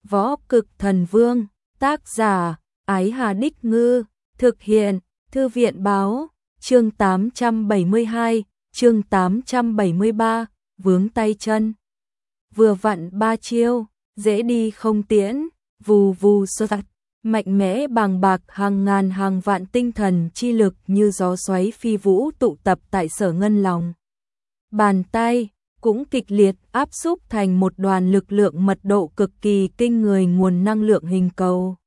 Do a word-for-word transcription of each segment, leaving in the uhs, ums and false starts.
Võ Cực Thần Vương, tác giả, Ái Hà Đích Ngư, thực hiện, Thư viện Báo, chương tám trăm bảy mươi hai, chương tám trăm bảy mươi ba, vướng tay chân. Vừa vặn ba chiêu, dễ đi không tiễn, vù vù sơ tạch, mạnh mẽ bàng bạc hàng ngàn hàng vạn tinh thần chi lực như gió xoáy phi vũ tụ tập tại Sở Ngân lòng. Bàn tay cũng kịch liệt áp xúc thành một đoàn lực lượng mật độ cực kỳ kinh người nguồn năng lượng hình cầu.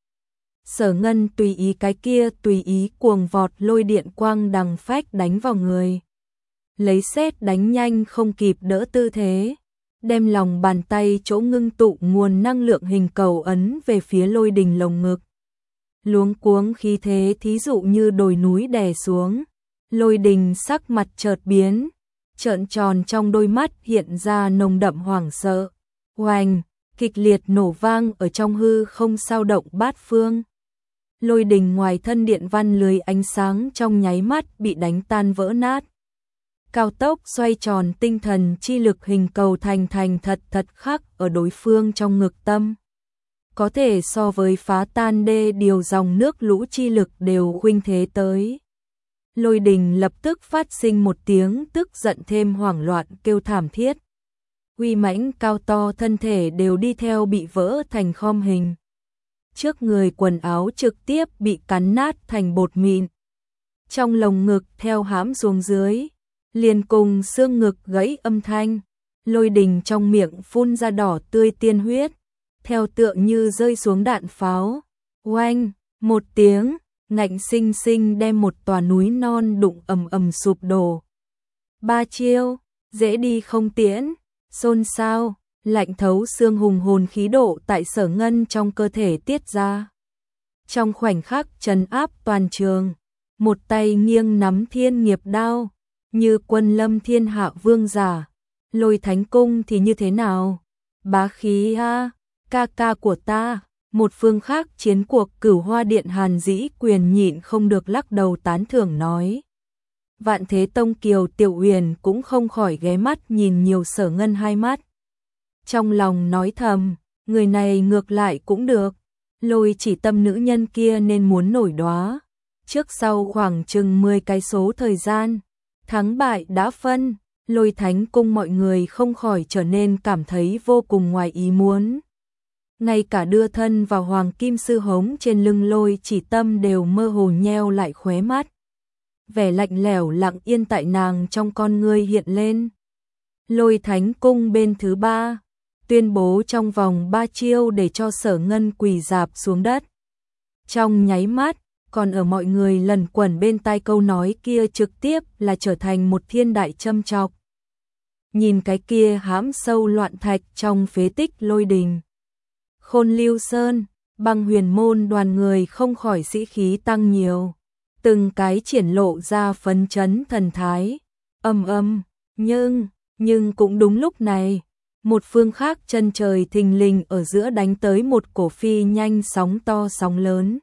Sở Ngân tùy ý cái kia tùy ý cuồng vọt lôi điện quang đằng phách đánh vào người. Lấy sét đánh nhanh không kịp đỡ tư thế, đem lòng bàn tay chỗ ngưng tụ nguồn năng lượng hình cầu ấn về phía Lôi Đình lồng ngực. Luống cuống khí thế thí dụ như đồi núi đè xuống, Lôi Đình sắc mặt chợt biến, trợn tròn trong đôi mắt hiện ra nồng đậm hoảng sợ. Oanh, kịch liệt nổ vang ở trong hư không sao động bát phương. Lôi Đình ngoài thân điện văn lưới ánh sáng trong nháy mắt bị đánh tan vỡ nát. Cao tốc xoay tròn tinh thần chi lực hình cầu thành thành thật thật khắc ở đối phương trong ngực tâm. Có thể so với phá tan đê điều dòng nước lũ chi lực đều khuynh thế tới. Lôi Đình lập tức phát sinh một tiếng tức giận thêm hoảng loạn kêu thảm thiết. Uy mãnh cao to thân thể đều đi theo bị vỡ thành khom hình. Trước người quần áo trực tiếp bị cắn nát thành bột mịn. Trong lồng ngực theo hãm xuống dưới, liền cùng xương ngực gãy âm thanh. Lôi Đình trong miệng phun ra đỏ tươi tiên huyết, theo tựa như rơi xuống đạn pháo. Oanh, một tiếng, ngạnh sinh sinh đem một tòa núi non đụng ầm ầm sụp đổ. Ba chiêu, dễ đi không tiễn, xôn xao, lạnh thấu xương hùng hồn khí độ tại Sở Ngân trong cơ thể tiết ra. Trong khoảnh khắc trấn áp toàn trường, một tay nghiêng nắm thiên nghiệp đao, như quân lâm thiên hạ vương giả. Lôi Thánh Cung thì như thế nào? Bá khí ha, ca ca của ta. Một phương khác chiến cuộc Cửu Hoa Điện Hàn Dĩ Quyền nhịn không được lắc đầu tán thưởng nói. Vạn Thế Tông Kiều Tiểu Uyển cũng không khỏi ghé mắt nhìn nhiều Sở Ngân hai mắt. Trong lòng nói thầm, người này ngược lại cũng được, Lôi chỉ tâm nữ nhân kia nên muốn nổi đóa. Trước sau khoảng chừng mười cái số thời gian, thắng bại đã phân, Lôi Thánh Cung mọi người không khỏi trở nên cảm thấy vô cùng ngoài ý muốn. Ngay cả đưa thân vào hoàng kim sư hống trên lưng Lôi chỉ tâm đều mơ hồ nheo lại khóe mắt. Vẻ lạnh lẽo lặng yên tại nàng trong con ngươi hiện lên. Lôi Thánh Cung bên thứ ba, tuyên bố trong vòng ba chiêu để cho Sở Ngân quỳ rạp xuống đất. Trong nháy mắt, còn ở mọi người lẩn quẩn bên tai câu nói kia trực tiếp là trở thành một thiên đại châm chọc. Nhìn cái kia hãm sâu loạn thạch trong phế tích Lôi Đình. Khôn Lưu Sơn, Băng Huyền Môn đoàn người không khỏi sĩ khí tăng nhiều, từng cái triển lộ ra phấn chấn thần thái. Âm âm, nhưng, nhưng cũng đúng lúc này, một phương khác chân trời thình lình ở giữa đánh tới một cổ phi nhanh sóng to sóng lớn.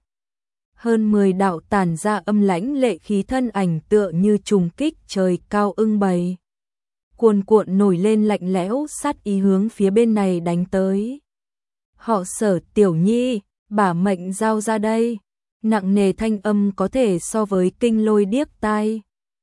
Hơn mười đạo tản ra âm lãnh lệ khí thân ảnh tựa như trùng kích trời cao ưng bầy. Cuồn cuộn nổi lên lạnh lẽo sát ý hướng phía bên này đánh tới. Họ Sở tiểu nhi, bả mệnh giao ra đây. Nặng nề thanh âm có thể so với kinh lôi điếc tai.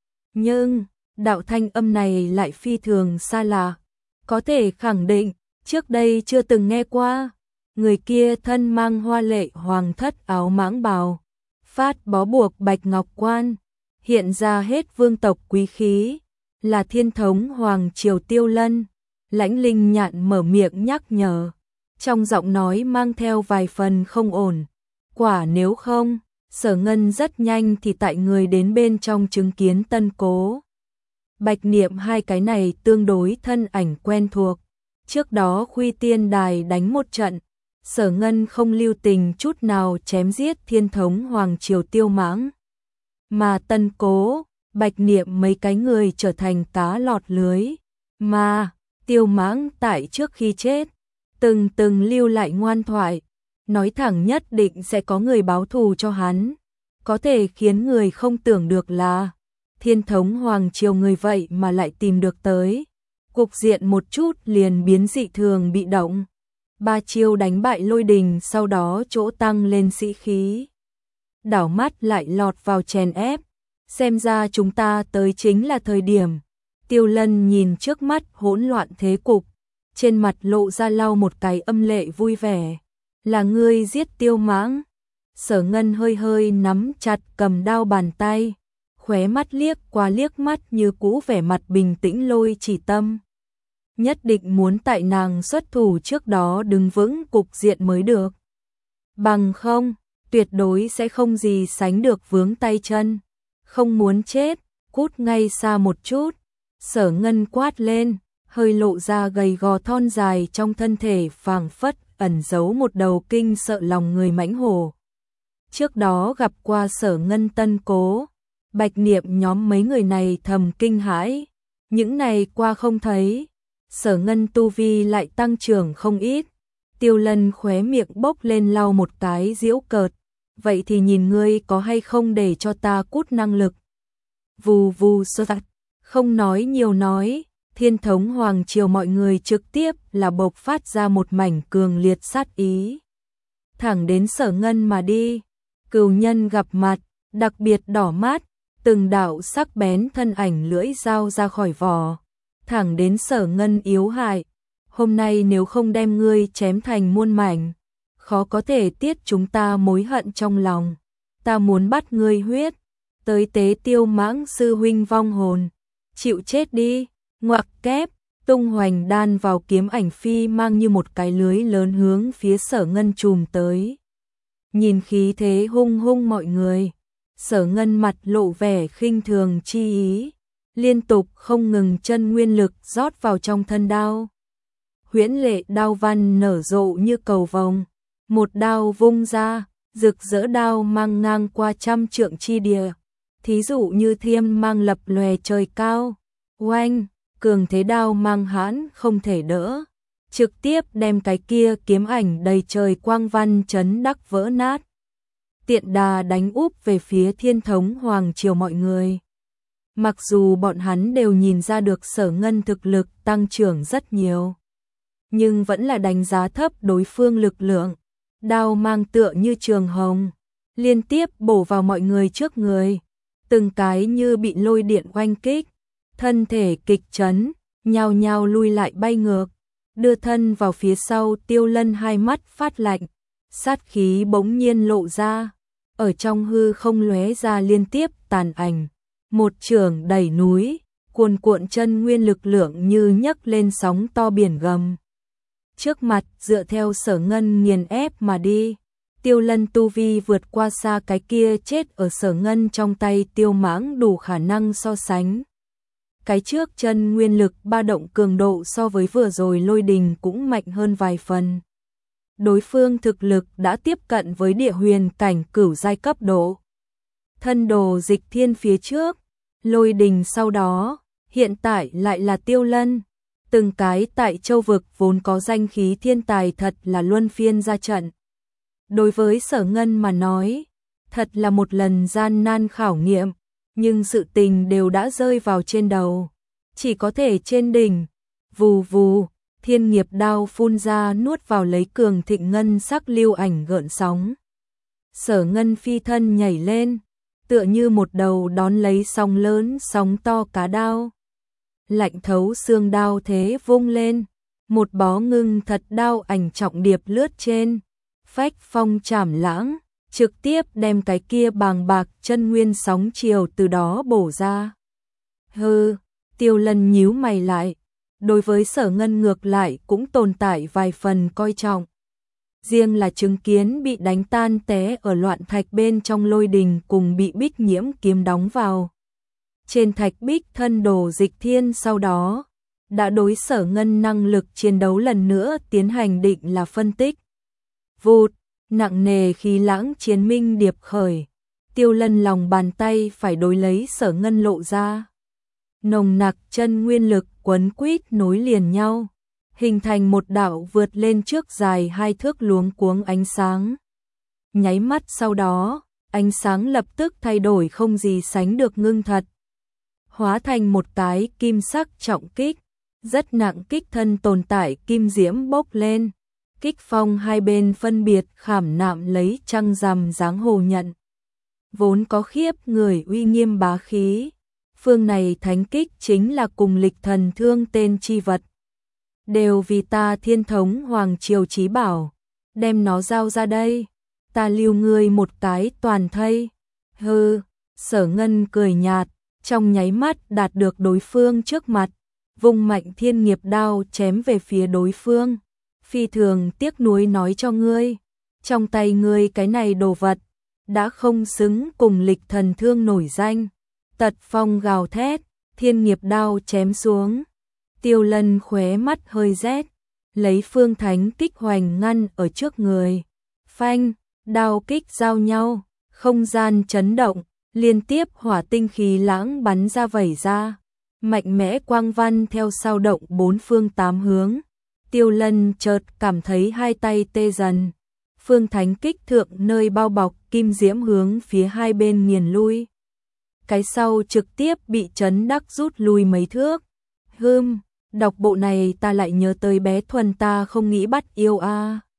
Nhưng, đạo thanh âm này lại phi thường xa lạ. Có thể khẳng định, trước đây chưa từng nghe qua. Người kia thân mang hoa lệ hoàng thất áo mãng bào, phát bó buộc bạch ngọc quan, hiện ra hết vương tộc quý khí, là thiên thống hoàng triều Tiêu Lân. Lãnh Linh Nhạn mở miệng nhắc nhở, trong giọng nói mang theo vài phần không ổn. Quả nếu không, Sở Ngân rất nhanh thì tại người đến bên trong chứng kiến Tân Cố, Bạch Niệm hai cái này tương đối thân ảnh quen thuộc. Trước đó Khuy Tiên Đài đánh một trận, Sở Ngân không lưu tình chút nào chém giết thiên thống hoàng triều Tiêu Mãng. Mà Tân Cố, Bạch Niệm mấy cái người trở thành cá lọt lưới. Mà, Tiêu Mãng tại trước khi chết, từng từng lưu lại ngoan thoại, nói thẳng nhất định sẽ có người báo thù cho hắn. Có thể khiến người không tưởng được là thiên thống hoàng triều người vậy mà lại tìm được tới. Cục diện một chút liền biến dị thường bị động. ba chiêu đánh bại Lôi Đình, sau đó chỗ tăng lên sĩ khí. Đảo mắt lại lọt vào chèn ép, xem ra chúng ta tới chính là thời điểm. Tiêu Lân nhìn trước mắt hỗn loạn thế cục, trên mặt lộ ra lau một cái âm lệ vui vẻ. Là ngươi giết Tiêu Mãng? Sở Ngân hơi hơi nắm chặt cầm đao bàn tay, khóe mắt liếc qua liếc mắt như cũ vẻ mặt bình tĩnh Lôi Chỉ Tâm. Nhất định muốn tại nàng xuất thủ trước đó đứng vững cục diện mới được. Bằng không, tuyệt đối sẽ không gì sánh được vướng tay chân. Không muốn chết, cút ngay xa một chút. Sở Ngân quát lên, hơi lộ ra gầy gò thon dài trong thân thể phảng phất ẩn giấu một đầu kinh sợ lòng người mãnh hổ. Trước đó gặp qua Sở Ngân tân cố, Bạch Niệm nhóm mấy người này thầm kinh hãi, những này qua không thấy. Sở Ngân tu vi lại tăng trưởng không ít. Tiêu Lân khóe miệng bốc lên lau một cái giễu cợt, vậy thì nhìn ngươi có hay không để cho ta cút năng lực. Vù vù sơ tạt, không nói nhiều nói, Thiên Thống Hoàng Triều mọi người trực tiếp là bộc phát ra một mảnh cường liệt sát ý. Thẳng đến Sở Ngân mà đi, cừu nhân gặp mặt, đặc biệt đỏ mắt, từng đạo sắc bén thân ảnh lưỡi dao ra khỏi vỏ, thẳng đến Sở Ngân yếu hại. Hôm nay nếu không đem ngươi chém thành muôn mảnh, khó có thể tiết chúng ta mối hận trong lòng. Ta muốn bắt ngươi huyết, tới tế Tiêu Mãng sư huynh vong hồn. Chịu chết đi, ngoặc kép, tung hoành đan vào kiếm ảnh phi mang như một cái lưới lớn hướng phía Sở Ngân trùm tới. Nhìn khí thế hung hung mọi người, Sở Ngân mặt lộ vẻ khinh thường chi ý, liên tục không ngừng chân nguyên lực rót vào trong thân đao. Huyễn lệ đao văn nở rộ như cầu vồng, một đao vung ra, rực rỡ đao mang ngang qua trăm trượng chi địa, thí dụ như thiêm mang lập lòe trời cao. Oanh, cường thế đao mang hãn không thể đỡ, trực tiếp đem cái kia kiếm ảnh đầy trời quang văn chấn đắc vỡ nát. Tiện đà đánh úp về phía Thiên Thống Hoàng Triều mọi người. Mặc dù bọn hắn đều nhìn ra được Sở Ngân thực lực tăng trưởng rất nhiều, nhưng vẫn là đánh giá thấp đối phương lực lượng. Đao mang tựa như trường hồng, liên tiếp bổ vào mọi người trước người, từng cái như bị lôi điện oanh kích, thân thể kịch chấn, nhao nhao lui lại bay ngược, đưa thân vào phía sau. Tiêu Lân hai mắt phát lạnh, sát khí bỗng nhiên lộ ra, ở trong hư không lóe ra liên tiếp tàn ảnh, một chưởng đẩy núi, cuồn cuộn chân nguyên lực lượng như nhấc lên sóng to biển gầm. Trước mặt dựa theo Sở Ngân nghiền ép mà đi, Tiêu Lân tu vi vượt qua xa cái kia chết ở Sở Ngân trong tay Tiêu Mãng đủ khả năng so sánh. Cái trước chân nguyên lực ba động cường độ so với vừa rồi Lôi Đình cũng mạnh hơn vài phần. Đối phương thực lực đã tiếp cận với địa huyền cảnh cửu giai cấp độ. Thân đồ Dịch Thiên phía trước, Lôi Đình sau đó, hiện tại lại là Tiêu Lân. Từng cái tại châu vực vốn có danh khí thiên tài thật là luân phiên ra trận. Đối với Sở Ngân mà nói, thật là một lần gian nan khảo nghiệm, nhưng sự tình đều đã rơi vào trên đầu, chỉ có thể trên đỉnh. Vù vù, thiên nghiệp đao phun ra nuốt vào lấy cường thịnh ngân sắc lưu ảnh gợn sóng. Sở Ngân phi thân nhảy lên, tựa như một đầu đón lấy sóng lớn sóng to cá đao. Lạnh thấu xương đao thế vung lên, một bó ngưng thật đao ảnh trọng điệp lướt trên, phách phong trảm lãng, trực tiếp đem cái kia bàng bạc chân nguyên sóng chiều từ đó bổ ra. Hừ, Tiêu Lân nhíu mày lại, đối với Sở Ngân ngược lại cũng tồn tại vài phần coi trọng. Riêng là chứng kiến bị đánh tan té ở loạn thạch bên trong Lôi Đình cùng bị Bích Nhiễm kiếm đóng vào trên thạch bích thân đồ Dịch Thiên sau đó, đã đối Sở Ngân năng lực chiến đấu lần nữa tiến hành định là phân tích. Vụt, nặng nề khí lãng chiến minh điệp khởi, Tiêu Lân lòng bàn tay phải đối lấy Sở Ngân lộ ra. Nồng nặc chân nguyên lực quấn quýt nối liền nhau, hình thành một đạo vượt lên trước dài hai thước luống cuống ánh sáng. Nháy mắt sau đó, ánh sáng lập tức thay đổi không gì sánh được ngưng thật, hóa thành một cái kim sắc trọng kích, rất nặng kích thân tồn tại kim diễm bốc lên, kích phong hai bên phân biệt khảm nạm lấy trăng rằm dáng hồ nhận. Vốn có khiếp người uy nghiêm bá khí. Phương này thánh kích chính là cùng lịch thần thương tên chi vật. Đều vì ta thiên thống hoàng triều chí bảo. Đem nó giao ra đây. Ta lưu ngươi một cái toàn thây. Hừ, Sở Ngân cười nhạt, trong nháy mắt đạt được đối phương trước mặt. Vung mạnh thiên nghiệp đao chém về phía đối phương. Phi thường tiếc nuối nói cho ngươi. Trong tay ngươi cái này đồ vật. Đã không xứng cùng lịch thần thương nổi danh. Tật phong gào thét, thiên nghiệp đao chém xuống. Tiêu Lân khóe mắt hơi rét, lấy phương thánh kích hoành ngăn ở trước người. Phanh, đao kích giao nhau, không gian chấn động, liên tiếp hỏa tinh khí lãng bắn ra vẩy ra. Mạnh mẽ quang văn theo sao động bốn phương tám hướng. Tiêu Lân chợt cảm thấy hai tay tê dần. Phương thánh kích thượng nơi bao bọc kim diễm hướng phía hai bên nghiền lui. Cái sau trực tiếp bị chấn đắc rút lui mấy thước. Hừm, đọc bộ này ta lại nhớ tới bé Thuần ta không nghĩ bắt yêu a. À.